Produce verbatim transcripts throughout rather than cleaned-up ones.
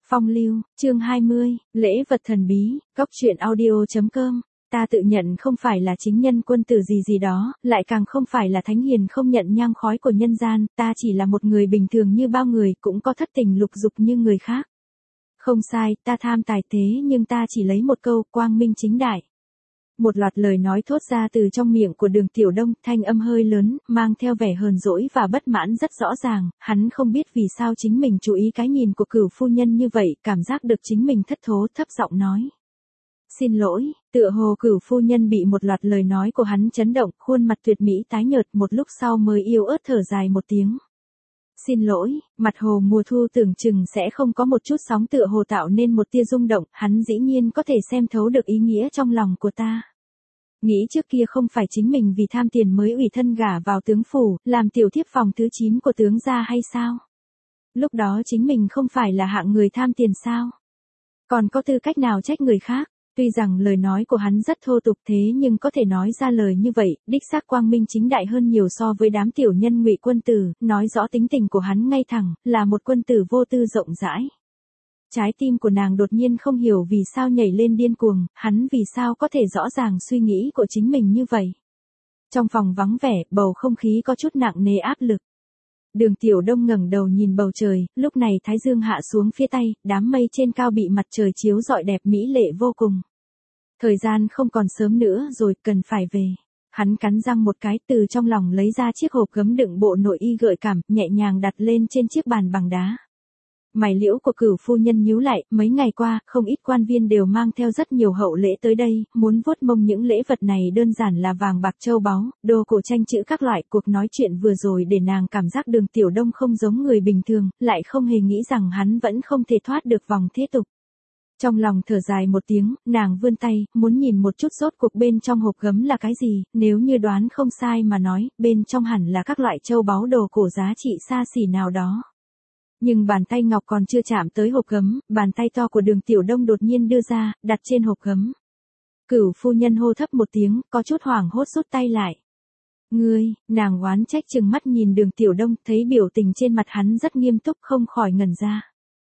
Phong lưu, chương hai mươi, lễ vật thần bí, góc truyện audio.com. Ta tự nhận không phải là chính nhân quân tử gì gì đó, lại càng không phải là thánh hiền không nhận nhang khói của nhân gian, ta chỉ là một người bình thường như bao người, cũng có thất tình lục dục như người khác. Không sai, ta tham tài thế nhưng ta chỉ lấy một câu quang minh chính đại. Một loạt lời nói thốt ra từ trong miệng của Đường Tiểu Đông, thanh âm hơi lớn, mang theo vẻ hờn dỗi và bất mãn rất rõ ràng, hắn không biết vì sao chính mình chú ý cái nhìn của Cửu phu nhân như vậy, cảm giác được chính mình thất thố, thấp giọng nói. Xin lỗi, tựa hồ Cửu phu nhân bị một loạt lời nói của hắn chấn động, khuôn mặt tuyệt mỹ tái nhợt, một lúc sau mới yếu ớt thở dài một tiếng. Xin lỗi, mặt hồ mùa thu tưởng chừng sẽ không có một chút sóng tựa hồ tạo nên một tia rung động, hắn dĩ nhiên có thể xem thấu được ý nghĩa trong lòng của ta. Nghĩ trước kia không phải chính mình vì tham tiền mới ủy thân gả vào tướng phủ, làm tiểu thiếp phòng thứ chín của tướng gia hay sao? Lúc đó chính mình không phải là hạng người tham tiền sao? Còn có tư cách nào trách người khác? Tuy rằng lời nói của hắn rất thô tục thế nhưng có thể nói ra lời như vậy, đích xác quang minh chính đại hơn nhiều so với đám tiểu nhân ngụy quân tử, nói rõ tính tình của hắn ngay thẳng, là một quân tử vô tư rộng rãi. Trái tim của nàng đột nhiên không hiểu vì sao nhảy lên điên cuồng, hắn vì sao có thể rõ ràng suy nghĩ của chính mình như vậy. Trong phòng vắng vẻ, bầu không khí có chút nặng nề áp lực. Đường Tiểu Đông ngẩng đầu nhìn bầu trời, lúc này thái dương hạ xuống phía tây, đám mây trên cao bị mặt trời chiếu rọi đẹp mỹ lệ vô cùng. Thời gian không còn sớm nữa rồi, cần phải về. Hắn cắn răng một cái, từ trong lòng lấy ra chiếc hộp gấm đựng bộ nội y gợi cảm, nhẹ nhàng đặt lên trên chiếc bàn bằng đá. Mày liễu của Cửu phu nhân nhíu lại, mấy ngày qua, không ít quan viên đều mang theo rất nhiều hậu lễ tới đây, muốn vuốt mông những lễ vật này đơn giản là vàng bạc châu báu, đồ cổ tranh chữ các loại. Cuộc nói chuyện vừa rồi để nàng cảm giác Đường Tiểu Đông không giống người bình thường, lại không hề nghĩ rằng hắn vẫn không thể thoát được vòng thế tục. Trong lòng thở dài một tiếng, nàng vươn tay, muốn nhìn một chút rốt cuộc bên trong hộp gấm là cái gì, nếu như đoán không sai mà nói, bên trong hẳn là các loại châu báu đồ cổ giá trị xa xỉ nào đó. Nhưng bàn tay ngọc còn chưa chạm tới hộp gấm, bàn tay to của Đường Tiểu Đông đột nhiên đưa ra, đặt trên hộp gấm. Cửu phu nhân hô thấp một tiếng, có chút hoảng hốt rút tay lại. Ngươi, nàng oán trách chừng mắt nhìn Đường Tiểu Đông, thấy biểu tình trên mặt hắn rất nghiêm túc không khỏi ngẩn ra.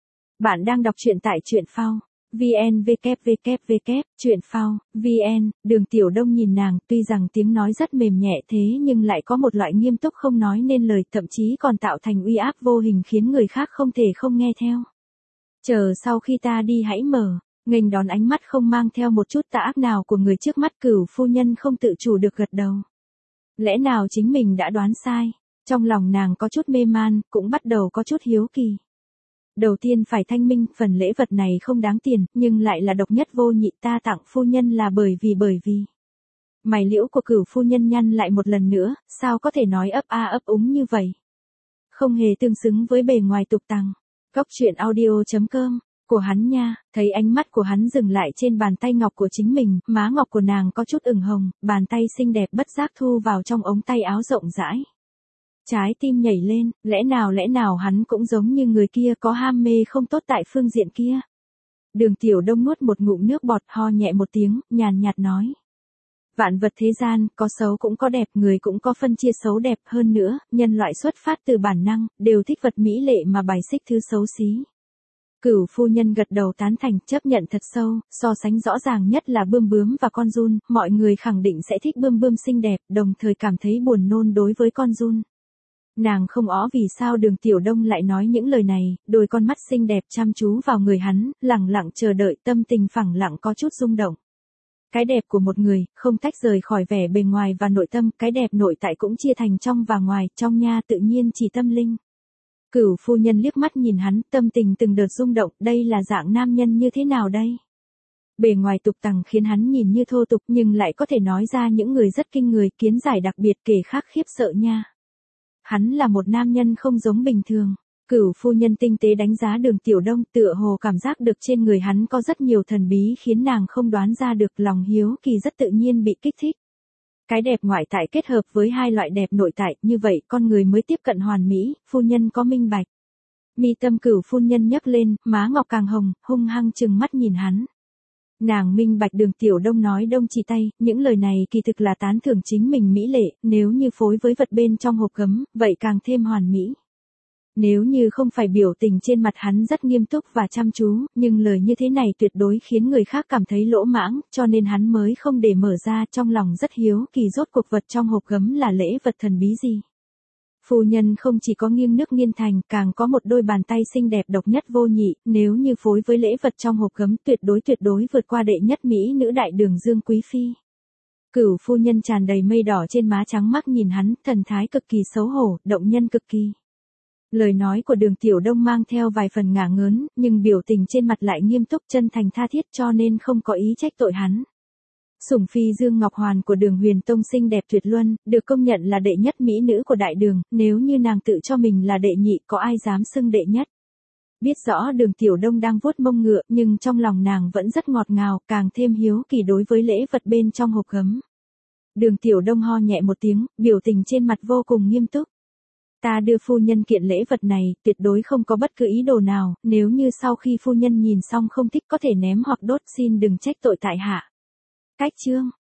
Bạn đang đọc truyện tại truyện phao. vn www truyện phao vn. Đường Tiểu Đông nhìn nàng, tuy rằng tiếng nói rất mềm nhẹ thế nhưng lại có một loại nghiêm túc không nói nên lời, thậm chí còn tạo thành uy áp vô hình khiến người khác không thể không nghe theo. Chờ sau khi ta đi hãy mở. Nghênh đón ánh mắt không mang theo một chút tà ác nào của người trước mắt, Cửu phu nhân không tự chủ được gật đầu. Lẽ nào chính mình đã đoán sai? Trong lòng nàng có chút mê man, cũng bắt đầu có chút hiếu kỳ. Đầu tiên phải thanh minh, phần lễ vật này không đáng tiền, nhưng lại là độc nhất vô nhị, ta tặng phu nhân là bởi vì bởi vì. Mày liễu của Cửu phu nhân nhăn lại một lần nữa, sao có thể nói ấp a ấp úng như vậy? Không hề tương xứng với bề ngoài tục tằng. Góc truyện audio.com, của hắn nha, thấy ánh mắt của hắn dừng lại trên bàn tay ngọc của chính mình, má ngọc của nàng có chút ửng hồng, bàn tay xinh đẹp bất giác thu vào trong ống tay áo rộng rãi. Trái tim nhảy lên, lẽ nào lẽ nào hắn cũng giống như người kia có ham mê không tốt tại phương diện kia. Đường Tiểu Đông nuốt một ngụm nước bọt, ho nhẹ một tiếng, nhàn nhạt nói. Vạn vật thế gian, có xấu cũng có đẹp, người cũng có phân chia xấu đẹp, hơn nữa, nhân loại xuất phát từ bản năng, đều thích vật mỹ lệ mà bài xích thứ xấu xí. Cửu phu nhân gật đầu tán thành, chấp nhận thật sâu, so sánh rõ ràng nhất là bươm bướm và con giun, mọi người khẳng định sẽ thích bươm bươm xinh đẹp, đồng thời cảm thấy buồn nôn đối với con giun. Nàng không ó vì sao Đường Tiểu Đông lại nói những lời này, đôi con mắt xinh đẹp chăm chú vào người hắn, lặng lặng chờ đợi, tâm tình phẳng lặng có chút rung động. Cái đẹp của một người, không tách rời khỏi vẻ bề ngoài và nội tâm, cái đẹp nội tại cũng chia thành trong và ngoài, trong nha tự nhiên chỉ tâm linh. Cửu phu nhân liếc mắt nhìn hắn, tâm tình từng đợt rung động, đây là dạng nam nhân như thế nào đây? Bề ngoài tục tằng khiến hắn nhìn như thô tục nhưng lại có thể nói ra những người rất kinh người, kiến giải đặc biệt kể khác khiếp sợ nha. Hắn là một nam nhân không giống bình thường. Cửu phu nhân tinh tế đánh giá Đường Tiểu Đông, tựa hồ cảm giác được trên người hắn có rất nhiều thần bí khiến nàng không đoán ra được, lòng hiếu kỳ rất tự nhiên bị kích thích. Cái đẹp ngoại tại kết hợp với hai loại đẹp nội tại, như vậy con người mới tiếp cận hoàn mỹ, phu nhân có minh bạch. Mi tâm Cửu phu nhân nhấc lên, má ngọc càng hồng, hung hăng trừng mắt nhìn hắn. Nàng minh bạch Đường Tiểu Đông nói đông chỉ tay, những lời này kỳ thực là tán thưởng chính mình mỹ lệ, nếu như phối với vật bên trong hộp gấm, vậy càng thêm hoàn mỹ. Nếu như không phải biểu tình trên mặt hắn rất nghiêm túc và chăm chú, nhưng lời như thế này tuyệt đối khiến người khác cảm thấy lỗ mãng, cho nên hắn mới không để mở ra, trong lòng rất hiếu kỳ rốt cuộc vật trong hộp gấm là lễ vật thần bí gì. Phu nhân không chỉ có nghiêng nước nghiêng thành, càng có một đôi bàn tay xinh đẹp độc nhất vô nhị, nếu như phối với lễ vật trong hộp gấm tuyệt đối tuyệt đối vượt qua đệ nhất mỹ nữ đại đường Dương Quý Phi. Cửu phu nhân tràn đầy mây đỏ trên má trắng mắt nhìn hắn, thần thái cực kỳ xấu hổ, động nhân cực kỳ. Lời nói của Đường Tiểu Đông mang theo vài phần ngả ngớn, nhưng biểu tình trên mặt lại nghiêm túc chân thành tha thiết cho nên không có ý trách tội hắn. Sủng phi Dương Ngọc Hoàn của Đường Huyền Tông xinh đẹp tuyệt luân, được công nhận là đệ nhất mỹ nữ của đại đường, nếu như nàng tự cho mình là đệ nhị có ai dám xưng đệ nhất. Biết rõ Đường Tiểu Đông đang vuốt mông ngựa, nhưng trong lòng nàng vẫn rất ngọt ngào, càng thêm hiếu kỳ đối với lễ vật bên trong hộp gấm. Đường Tiểu Đông ho nhẹ một tiếng, biểu tình trên mặt vô cùng nghiêm túc. Ta đưa phu nhân kiện lễ vật này, tuyệt đối không có bất cứ ý đồ nào, nếu như sau khi phu nhân nhìn xong không thích có thể ném hoặc đốt xin đừng trách tội tại hạ. Cách chương